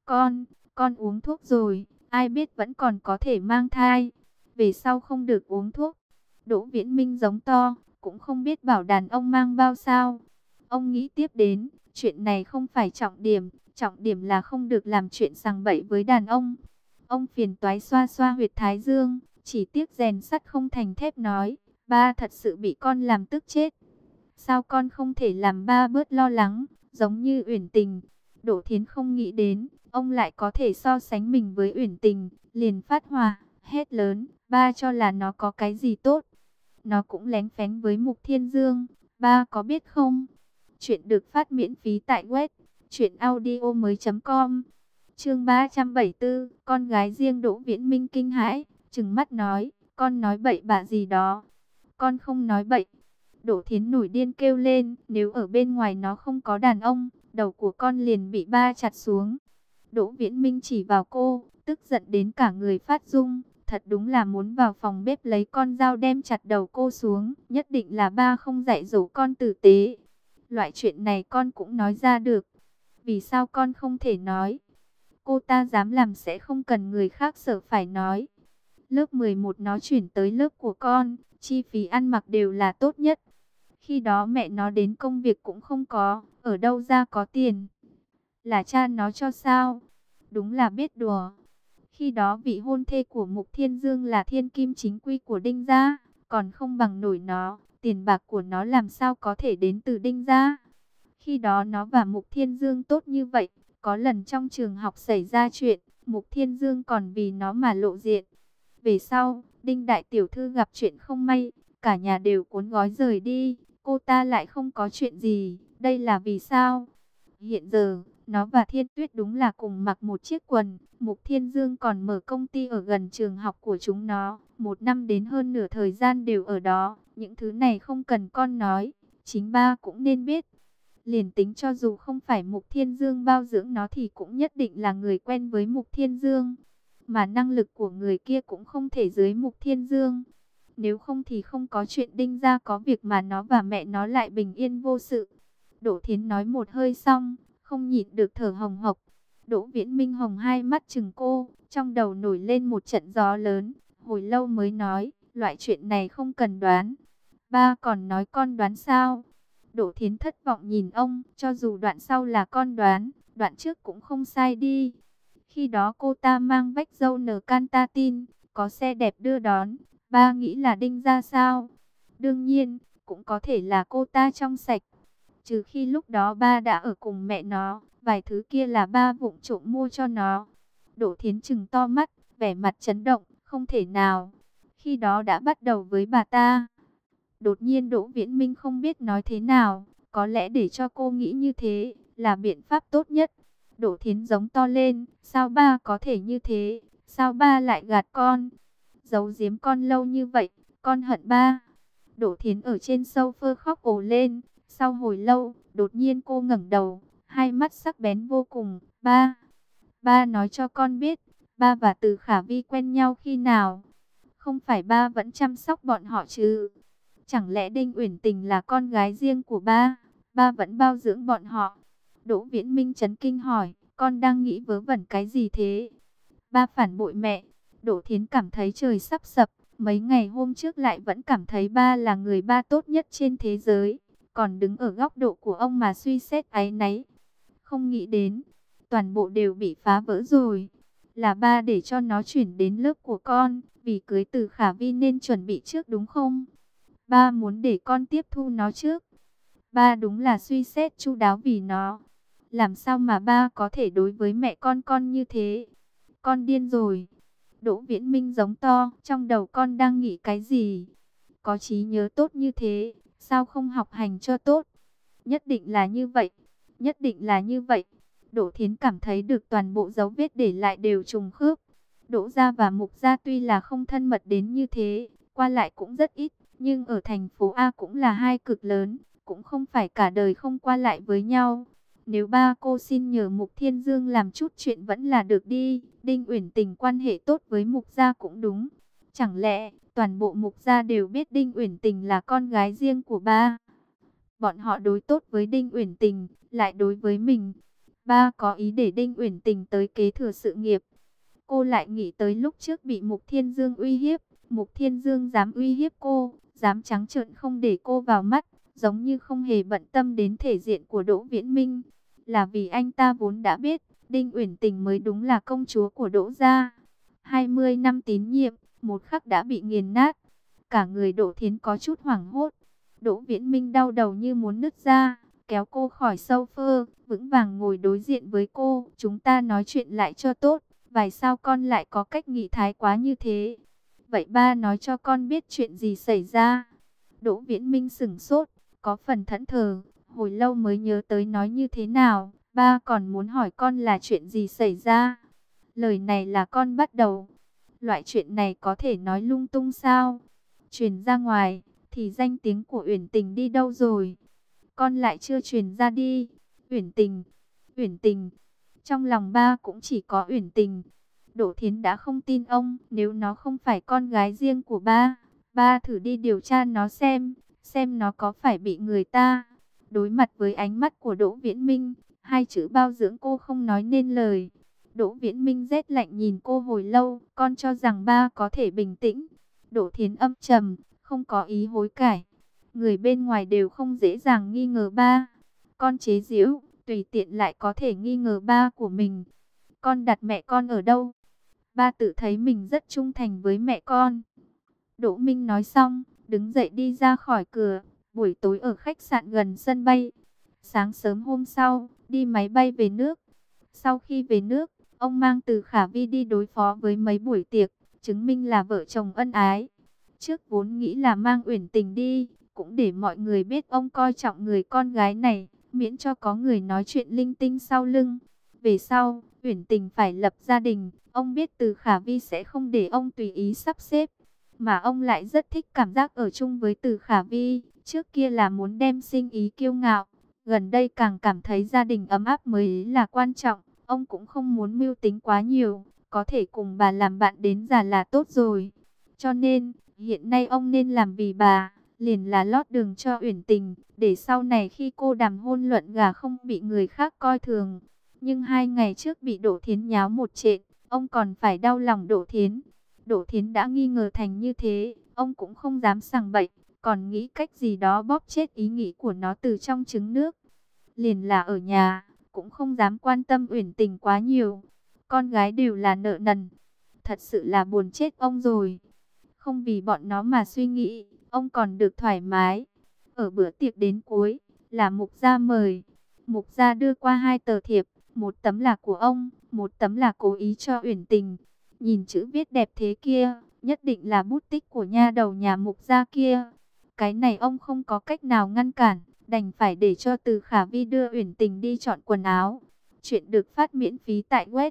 Con uống thuốc rồi, ai biết vẫn còn có thể mang thai. Về sau không được uống thuốc. Đỗ Viễn Minh giống to, cũng không biết bảo đàn ông mang bao sao. Ông nghĩ tiếp đến, chuyện này không phải trọng điểm là không được làm chuyện sằng bậy với đàn ông. Ông phiền toái xoa xoa huyệt thái dương, chỉ tiếc rèn sắt không thành thép nói, ba thật sự bị con làm tức chết. Sao con không thể làm ba bớt lo lắng, giống như Uyển Tình? Đỗ Thiến không nghĩ đến, ông lại có thể so sánh mình với Uyển Tình, liền phát hỏa, hét lớn, ba cho là nó có cái gì tốt? Nó cũng lén phén với Mục Thiên Dương, ba có biết không? Chuyện được phát miễn phí tại web truyệnaudiomoi.com. Chương 374, con gái riêng Đỗ Viễn Minh kinh hãi, trừng mắt nói, con nói bậy bạ gì đó? Con không nói bậy. Đỗ Thiến nổi điên kêu lên, nếu ở bên ngoài nó không có đàn ông, đầu của con liền bị ba chặt xuống. Đỗ Viễn Minh chỉ vào cô, tức giận đến cả người phát run, thật đúng là muốn vào phòng bếp lấy con dao đem chặt đầu cô xuống, nhất định là ba không dạy dỗ con tử tế. Loại chuyện này con cũng nói ra được, vì sao con không thể nói? Cô ta dám làm sẽ không cần người khác sợ phải nói. Lớp 11 nó chuyển tới lớp của con, chi phí ăn mặc đều là tốt nhất. Khi đó mẹ nó đến công việc cũng không có, ở đâu ra có tiền? Là cha nó cho sao? Đúng là biết đùa. Khi đó vị hôn thê của Mục Thiên Dương là thiên kim chính quy của Đinh gia, còn không bằng nổi nó, tiền bạc của nó làm sao có thể đến từ Đinh gia? Khi đó nó và Mục Thiên Dương tốt như vậy, có lần trong trường học xảy ra chuyện, Mục Thiên Dương còn vì nó mà lộ diện. Về sau, Đinh đại tiểu thư gặp chuyện không may, cả nhà đều cuốn gói rời đi, cô ta lại không có chuyện gì, đây là vì sao? Hiện giờ, nó và Thiên Tuyết đúng là cùng mặc một chiếc quần, Mục Thiên Dương còn mở công ty ở gần trường học của chúng nó, một năm đến hơn nửa thời gian đều ở đó, những thứ này không cần con nói, chính ba cũng nên biết. Liền tính cho dù không phải Mục Thiên Dương bao dưỡng nó thì cũng nhất định là người quen với Mục Thiên Dương. Mà năng lực của người kia cũng không thể dưới Mục Thiên Dương. Nếu không thì không có chuyện Đinh gia có việc mà nó và mẹ nó lại bình yên vô sự. Đỗ Thiến nói một hơi xong, không nhịn được thở hồng hộc. Đỗ Viễn Minh hồng hai mắt chừng cô, trong đầu nổi lên một trận gió lớn. Hồi lâu mới nói, loại chuyện này không cần đoán. Ba còn nói con đoán sao? Đỗ Thiến thất vọng nhìn ông, cho dù đoạn sau là con đoán, đoạn trước cũng không sai đi. Khi đó cô ta mang vách dâu nở Cantatin, có xe đẹp đưa đón, ba nghĩ là Đinh gia sao? Đương nhiên, cũng có thể là cô ta trong sạch. Trừ khi lúc đó ba đã ở cùng mẹ nó, vài thứ kia là ba vụng trộm mua cho nó. Đỗ Thiến trừng to mắt, vẻ mặt chấn động, không thể nào. Khi đó đã bắt đầu với bà ta. Đột nhiên Đỗ Viễn Minh không biết nói thế nào, có lẽ để cho cô nghĩ như thế là biện pháp tốt nhất. Đỗ Thiến giống to lên, sao ba có thể như thế, sao ba lại gạt con, giấu giếm con lâu như vậy, con hận ba. Đỗ Thiến ở trên sofa khóc ồ lên, sau hồi lâu, đột nhiên cô ngẩng đầu, hai mắt sắc bén vô cùng, ba, ba nói cho con biết, ba và Từ Khả Vi quen nhau khi nào? Không phải ba vẫn chăm sóc bọn họ chứ? Chẳng lẽ Đinh Uyển Tình là con gái riêng của ba, ba vẫn bao dưỡng bọn họ? Đỗ Viễn Minh chấn kinh hỏi, con đang nghĩ vớ vẩn cái gì thế? Ba phản bội mẹ. Đỗ Thiến cảm thấy trời sắp sập, mấy ngày hôm trước lại vẫn cảm thấy ba là người ba tốt nhất trên thế giới, còn đứng ở góc độ của ông mà suy xét áy náy. Không nghĩ đến, toàn bộ đều bị phá vỡ rồi. Là ba để cho nó chuyển đến lớp của con, vì cưới Từ Khả Vi nên chuẩn bị trước đúng không? Ba muốn để con tiếp thu nó trước. Ba đúng là suy xét chu đáo vì nó. Làm sao mà ba có thể đối với mẹ con như thế? Con điên rồi. Đỗ Viễn Minh giống to, trong đầu con đang nghĩ cái gì? Có trí nhớ tốt như thế, sao không học hành cho tốt? Nhất định là như vậy, nhất định là như vậy. Đỗ Thiến cảm thấy được toàn bộ dấu vết để lại đều trùng khớp. Đỗ gia và Mục gia tuy là không thân mật đến như thế, qua lại cũng rất ít, nhưng ở thành phố A cũng là hai cực lớn, cũng không phải cả đời không qua lại với nhau. Nếu ba cô xin nhờ Mục Thiên Dương làm chút chuyện vẫn là được đi. Đinh Uyển Tình quan hệ tốt với Mục gia cũng đúng. Chẳng lẽ toàn bộ Mục gia đều biết Đinh Uyển Tình là con gái riêng của ba? Bọn họ đối tốt với Đinh Uyển Tình, lại đối với mình. Ba có ý để Đinh Uyển Tình tới kế thừa sự nghiệp. Cô lại nghĩ tới lúc trước bị Mục Thiên Dương uy hiếp. Mục Thiên Dương dám uy hiếp cô, dám trắng trợn không để cô vào mắt, giống như không hề bận tâm đến thể diện của Đỗ Viễn Minh. Là vì anh ta vốn đã biết, Đinh Uyển Tình mới đúng là công chúa của Đỗ gia. 20 năm tín nhiệm, một khắc đã bị nghiền nát. Cả người Đỗ Thiến có chút hoảng hốt. Đỗ Viễn Minh đau đầu như muốn nứt ra, kéo cô khỏi sofa, vững vàng ngồi đối diện với cô. Chúng ta nói chuyện lại cho tốt, vài sao con lại có cách nghĩ thái quá như thế? Vậy ba nói cho con biết chuyện gì xảy ra. Đỗ Viễn Minh sững sốt, có phần thẫn thờ, hồi lâu mới nhớ tới nói như thế nào. Ba còn muốn hỏi con là chuyện gì xảy ra. Lời này là con bắt đầu. Loại chuyện này có thể nói lung tung sao? Truyền ra ngoài, thì danh tiếng của Uyển Tình đi đâu rồi? Con lại chưa truyền ra đi. Uyển Tình, Uyển Tình. Trong lòng ba cũng chỉ có Uyển Tình. Đỗ Thiến đã không tin ông, nếu nó không phải con gái riêng của ba, ba thử đi điều tra nó xem nó có phải bị người ta. Đối mặt với ánh mắt của Đỗ Viễn Minh, hai chữ bao dưỡng cô không nói nên lời. Đỗ Viễn Minh rét lạnh nhìn cô hồi lâu, con cho rằng ba có thể bình tĩnh. Đỗ Thiến âm trầm, không có ý hối cải. Người bên ngoài đều không dễ dàng nghi ngờ ba. Con chế giễu, tùy tiện lại có thể nghi ngờ ba của mình. Con đặt mẹ con ở đâu? Ba tự thấy mình rất trung thành với mẹ con. Đỗ Minh nói xong, đứng dậy đi ra khỏi cửa. Buổi tối ở khách sạn gần sân bay. Sáng sớm hôm sau, đi máy bay về nước. Sau khi về nước, ông mang Từ Khả Vi đi đối phó với mấy buổi tiệc, chứng minh là vợ chồng ân ái. Trước vốn nghĩ là mang Uyển Tình đi, cũng để mọi người biết ông coi trọng người con gái này, miễn cho có người nói chuyện linh tinh sau lưng. Về sau, Uyển Tình phải lập gia đình, ông biết Từ Khả Vi sẽ không để ông tùy ý sắp xếp, mà ông lại rất thích cảm giác ở chung với Từ Khả Vi. Trước kia là muốn đem sinh ý kiêu ngạo, gần đây càng cảm thấy gia đình ấm áp mới là quan trọng. Ông cũng không muốn mưu tính quá nhiều, có thể cùng bà làm bạn đến già là tốt rồi. Cho nên, hiện nay ông nên làm vì bà, liền là lót đường cho Uyển Tình, để sau này khi cô đàm hôn luận gả không bị người khác coi thường. Nhưng 2 ngày trước bị Đỗ Thiến nháo một trện, ông còn phải đau lòng Đỗ Thiến. Đỗ Thiến đã nghi ngờ thành như thế, ông cũng không dám sằng bậy, còn nghĩ cách gì đó bóp chết ý nghĩ của nó từ trong trứng nước. Liền là ở nhà, cũng không dám quan tâm Uyển Tình quá nhiều. Con gái đều là nợ nần, thật sự là buồn chết ông rồi. Không vì bọn nó mà suy nghĩ, ông còn được thoải mái. Ở bữa tiệc đến cuối, là Mục Gia mời. Mục Gia đưa qua 2 tờ thiệp, một tấm là của ông, một tấm là cố ý cho Uyển Tình. Nhìn chữ viết đẹp thế kia, nhất định là bút tích của nha đầu nhà Mục Gia kia. Cái này ông không có cách nào ngăn cản, đành phải để cho Từ Khả Vi đưa Uyển Tình đi chọn quần áo. Chuyện được phát miễn phí tại web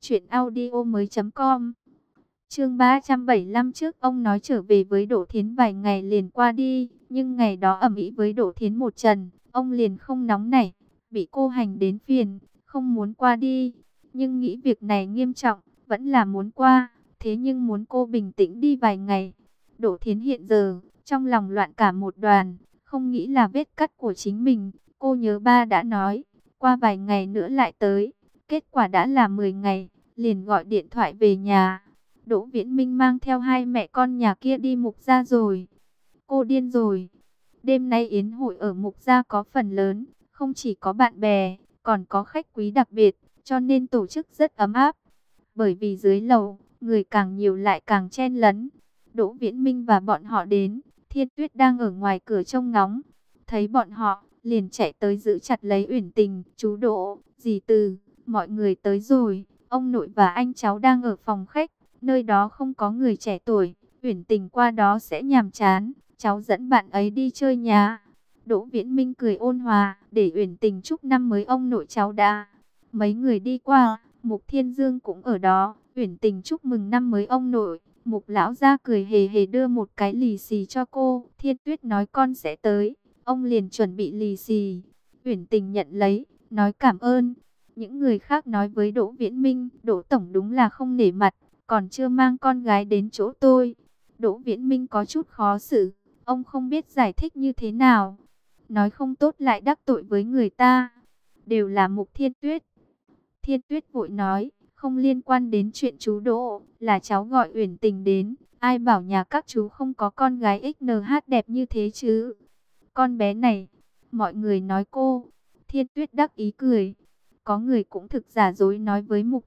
truyệnaudiomoi.com. Chương 375. Trước ông nói trở về với Đỗ Thiến vài ngày liền qua đi, nhưng ngày đó ầm ĩ với Đỗ Thiến một trận, ông liền không nóng nảy, bị cô hành đến phiền, không muốn qua đi, nhưng nghĩ việc này nghiêm trọng, vẫn là muốn qua, thế nhưng muốn cô bình tĩnh đi vài ngày. Đỗ Thiến hiện giờ trong lòng loạn cả một đoàn, không nghĩ là vết cắt của chính mình. Cô nhớ ba đã nói, qua vài ngày nữa lại tới, kết quả đã là 10 ngày, liền gọi điện thoại về nhà. Đỗ Viễn Minh mang theo hai mẹ con nhà kia đi Mục Gia rồi. Cô điên rồi. Đêm nay yến hội ở Mục Gia có phần lớn, không chỉ có bạn bè, còn có khách quý đặc biệt, cho nên tổ chức rất ấm áp. Bởi vì dưới lầu, người càng nhiều lại càng chen lấn. Đỗ Viễn Minh và bọn họ đến, Thiên Tuyết đang ở ngoài cửa trông ngóng. Thấy bọn họ, liền chạy tới giữ chặt lấy Uyển Tình. Chú Đỗ, dì Từ, mọi người tới rồi. Ông nội và anh cháu đang ở phòng khách, nơi đó không có người trẻ tuổi. Uyển Tình qua đó sẽ nhàm chán, cháu dẫn bạn ấy đi chơi nhà. Đỗ Viễn Minh cười ôn hòa, để Uyển Tình chúc năm mới ông nội cháu đã. Mấy người đi qua, Mục Thiên Dương cũng ở đó. Uyển Tình chúc mừng năm mới ông nội. Mục lão gia cười hề hề đưa một cái lì xì cho cô. Thiên Tuyết nói con sẽ tới, ông liền chuẩn bị lì xì. Uyển Tình nhận lấy, nói cảm ơn. Những người khác nói với Đỗ Viễn Minh, Đỗ tổng đúng là không nể mặt, còn chưa mang con gái đến chỗ tôi. Đỗ Viễn Minh có chút khó xử, ông không biết giải thích như thế nào. Nói không tốt lại đắc tội với người ta. Đều là Mục Thiên Tuyết. Thiên Tuyết vội nói, không liên quan đến chuyện chú Đỗ, là cháu gọi Uyển Tình đến. Ai bảo nhà các chú không có con gái XNH đẹp như thế chứ. Con bé này, mọi người nói cô. Thiên Tuyết đắc ý cười. Có người cũng thực giả dối nói với Mục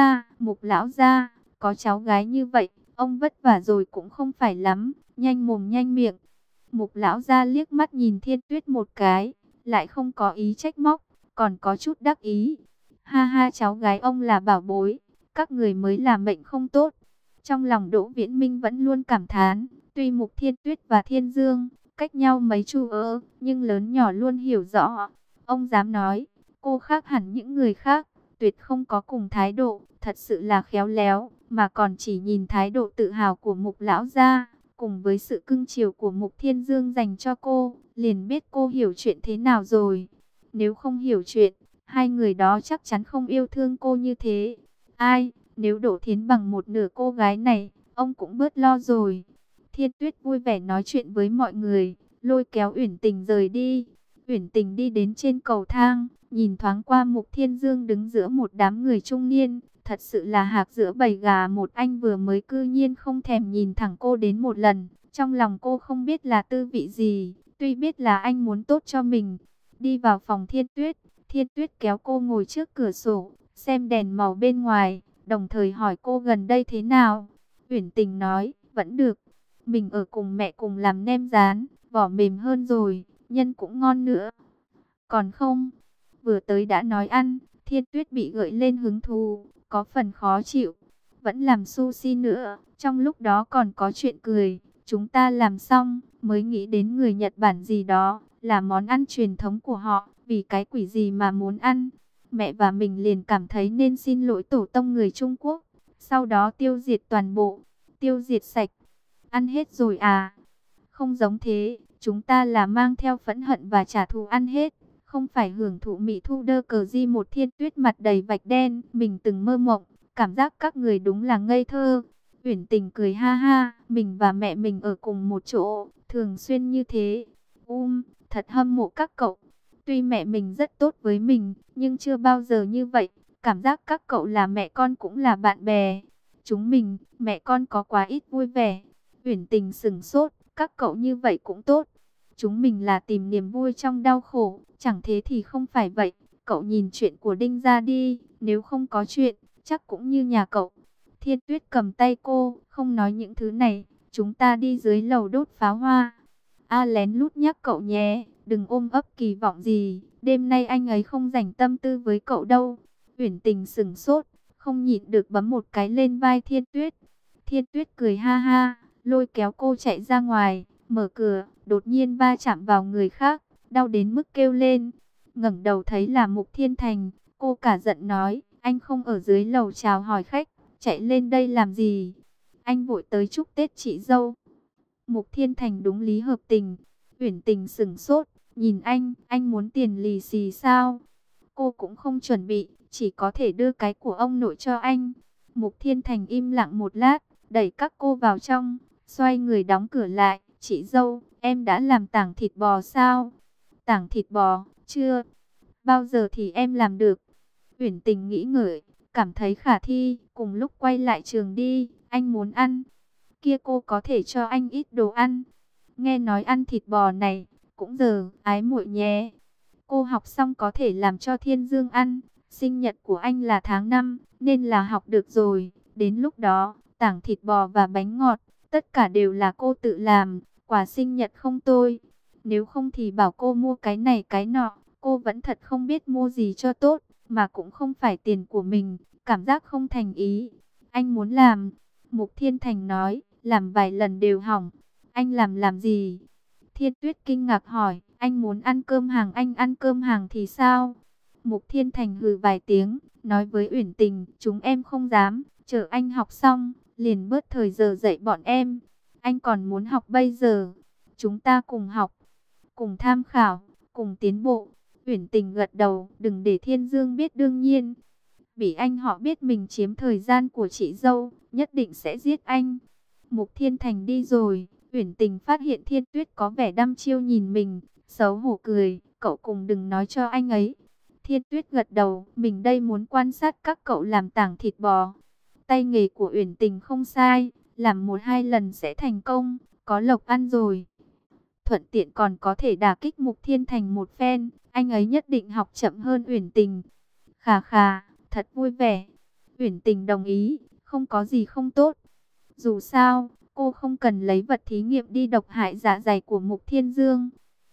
lão gia, có cháu gái như vậy, ông vất vả rồi cũng không phải lắm, nhanh mồm nhanh miệng. Mục lão gia liếc mắt nhìn Thiên Tuyết một cái, lại không có ý trách móc, còn có chút đắc ý. Ha ha, cháu gái ông là bảo bối, các người mới là mệnh không tốt. Trong lòng Đỗ Viễn Minh vẫn luôn cảm thán, tuy Mục Thiên Tuyết và Thiên Dương cách nhau mấy chu ơ, nhưng lớn nhỏ luôn hiểu rõ. Ông dám nói, cô khác hẳn những người khác, tuyệt không có cùng thái độ, thật sự là khéo léo, mà còn chỉ nhìn thái độ tự hào của Mục lão gia, cùng với sự cưng chiều của Mục Thiên Dương dành cho cô, liền biết cô hiểu chuyện thế nào rồi. Nếu không hiểu chuyện, hai người đó chắc chắn không yêu thương cô như thế. Ai, nếu Đỗ Thiến bằng một nửa cô gái này, ông cũng bớt lo rồi. Thiên Tuyết vui vẻ nói chuyện với mọi người, lôi kéo Uyển Tình rời đi. Uyển Tình đi đến trên cầu thang, nhìn thoáng qua Mục Thiên Dương đứng giữa một đám người trung niên, thật sự là hạc giữa bầy gà. Một anh vừa mới cư nhiên không thèm nhìn thẳng cô đến một lần, trong lòng cô không biết là tư vị gì, tuy biết là anh muốn tốt cho mình. Đi vào phòng Thiên Tuyết kéo cô ngồi trước cửa sổ, xem đèn màu bên ngoài, đồng thời hỏi cô gần đây thế nào. Uyển Tình nói, vẫn được, mình ở cùng mẹ cùng làm nem rán, vỏ mềm hơn rồi, nhân cũng ngon nữa. Còn không, vừa tới đã nói ăn. Thiên Tuyết bị gợi lên hứng thú, có phần khó chịu. Vẫn làm sushi nữa, trong lúc đó còn có chuyện cười. Chúng ta làm xong, mới nghĩ đến người Nhật Bản gì đó, là món ăn truyền thống của họ, vì cái quỷ gì mà muốn ăn. Mẹ và mình liền cảm thấy nên xin lỗi tổ tông người Trung Quốc, sau đó tiêu diệt toàn bộ, tiêu diệt sạch. Ăn hết rồi à? Không giống thế, chúng ta là mang theo phẫn hận và trả thù ăn hết, không phải hưởng thụ mỹ thu đơ cờ di. Một Thiên Tuyết mặt đầy vạch đen, mình từng mơ mộng, cảm giác các người đúng là ngây thơ. Uyển Tình cười ha ha, mình và mẹ mình ở cùng một chỗ, thường xuyên như thế. Thật hâm mộ các cậu. Tuy mẹ mình rất tốt với mình, nhưng chưa bao giờ như vậy. Cảm giác các cậu là mẹ con cũng là bạn bè. Chúng mình, mẹ con có quá ít vui vẻ. Uyển Tình sững sốt, các cậu như vậy cũng tốt. Chúng mình là tìm niềm vui trong đau khổ, chẳng thế thì không phải vậy. Cậu nhìn chuyện của Đinh gia đi, nếu không có chuyện, chắc cũng như nhà cậu. Thiên Tuyết cầm tay cô, không nói những thứ này, chúng ta đi dưới lầu đốt pháo hoa. Lén lút nhắc cậu nhé, đừng ôm ấp kỳ vọng gì, đêm nay anh ấy không dành tâm tư với cậu đâu. Uyển Tình sững sốt, không nhịn được bấm một cái lên vai Thiên Tuyết. Thiên Tuyết cười ha ha, lôi kéo cô chạy ra ngoài, mở cửa, đột nhiên va chạm vào người khác, đau đến mức kêu lên. Ngẩng đầu thấy là Mục Thiên Thành, cô cả giận nói, anh không ở dưới lầu chào hỏi khách, chạy lên đây làm gì? Anh vội tới chúc Tết chị dâu. Mục Thiên Thành đúng lý hợp tình. Uyển Tình sững sốt, nhìn anh muốn tiền lì xì sao? Cô cũng không chuẩn bị, chỉ có thể đưa cái của ông nội cho anh. Mục Thiên Thành im lặng một lát, đẩy các cô vào trong, xoay người đóng cửa lại. Chị dâu, em đã làm tảng thịt bò sao? Tảng thịt bò, chưa. Bao giờ thì em làm được? Uyển Tình nghĩ ngợi, cảm thấy khả thi, cùng lúc quay lại trường đi, anh muốn ăn. Kia cô có thể cho anh ít đồ ăn. Nghe nói ăn thịt bò này, cũng giờ, ái muội nhé. Cô học xong có thể làm cho Thiên Dương ăn. Sinh nhật của anh là tháng 5, nên là học được rồi. Đến lúc đó, tảng thịt bò và bánh ngọt, tất cả đều là cô tự làm. Quà sinh nhật không tôi. Nếu không thì bảo cô mua cái này cái nọ. Cô vẫn thật không biết mua gì cho tốt, mà cũng không phải tiền của mình. Cảm giác không thành ý. Anh muốn làm. Mục Thiên Thành nói, làm vài lần đều hỏng. Anh làm gì? Thiên Tuyết kinh ngạc hỏi, anh muốn ăn cơm hàng, anh ăn cơm hàng thì sao? Mục Thiên Thành hừ vài tiếng, nói với Uyển Tình, chúng em không dám, chờ anh học xong, liền bớt thời giờ dạy bọn em. Anh còn muốn học bây giờ, chúng ta cùng học, cùng tham khảo, cùng tiến bộ. Uyển Tình gật đầu, đừng để Thiên Dương biết đương nhiên. Bị anh họ biết mình chiếm thời gian của chị dâu, nhất định sẽ giết anh. Mục Thiên Thành đi rồi, Uyển Tình phát hiện Thiên Tuyết có vẻ đăm chiêu nhìn mình, xấu hổ cười, cậu cùng đừng nói cho anh ấy. Thiên Tuyết gật đầu, mình đây muốn quan sát các cậu làm tảng thịt bò. Tay nghề của Uyển Tình không sai, làm 1-2 lần sẽ thành công, có lộc ăn rồi. Thuận tiện còn có thể đả kích Mục Thiên Thành một phen, anh ấy nhất định học chậm hơn Uyển Tình. Khà khà, thật vui vẻ. Uyển Tình đồng ý, không có gì không tốt. Dù sao, cô không cần lấy vật thí nghiệm đi độc hại dạ dày của Mục Thiên Dương.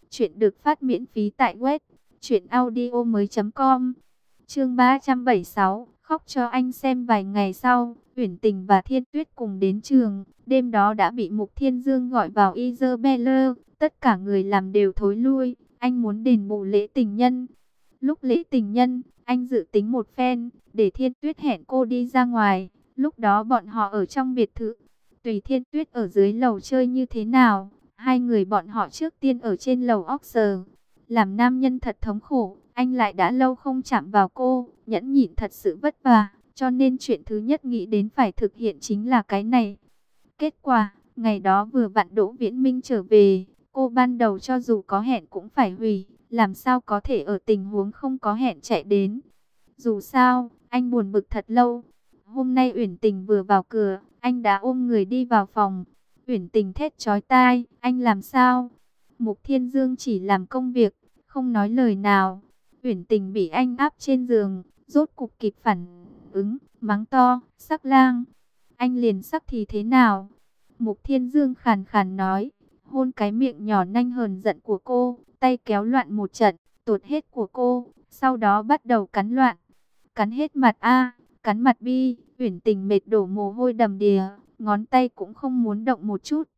Chuyện được phát miễn phí tại web truyệnaudiomoi.com. Chương 376, khóc cho anh xem. Vài ngày sau, Uyển Tình và Thiên Tuyết cùng đến trường. Đêm đó đã bị Mục Thiên Dương gọi vào Isabella. Tất cả người làm đều thối lui. Anh muốn đền bù lễ tình nhân. Lúc lễ tình nhân, anh dự tính một phen, để Thiên Tuyết hẹn cô đi ra ngoài. Lúc đó bọn họ ở trong biệt thự. Tùy Thiên Tuyết ở dưới lầu chơi như thế nào. Hai người bọn họ trước tiên ở trên lầu Oxford. Làm nam nhân thật thống khổ, anh lại đã lâu không chạm vào cô, nhẫn nhịn thật sự vất vả, cho nên chuyện thứ nhất nghĩ đến phải thực hiện chính là cái này. Kết quả, ngày đó vừa vặn Đỗ Viễn Minh trở về, cô ban đầu cho dù có hẹn cũng phải hủy, làm sao có thể ở tình huống không có hẹn chạy đến. Dù sao, anh buồn bực thật lâu. Hôm nay Uyển Tình vừa vào cửa, anh đã ôm người đi vào phòng. Uyển Tình thét chói tai, anh làm sao? Mục Thiên Dương chỉ làm công việc, không nói lời nào. Uyển Tình bị anh áp trên giường, rốt cục kịp phản ứng, mắng to, sắc lang. Anh liền sắc thì thế nào? Mục Thiên Dương khàn khàn nói, hôn cái miệng nhỏ nanh hờn giận của cô, tay kéo loạn một trận, tột hết của cô, sau đó bắt đầu cắn loạn. Cắn hết mặt A, cắn mặt B, Uyển Tình mệt đổ mồ hôi đầm đìa, ngón tay cũng không muốn động một chút.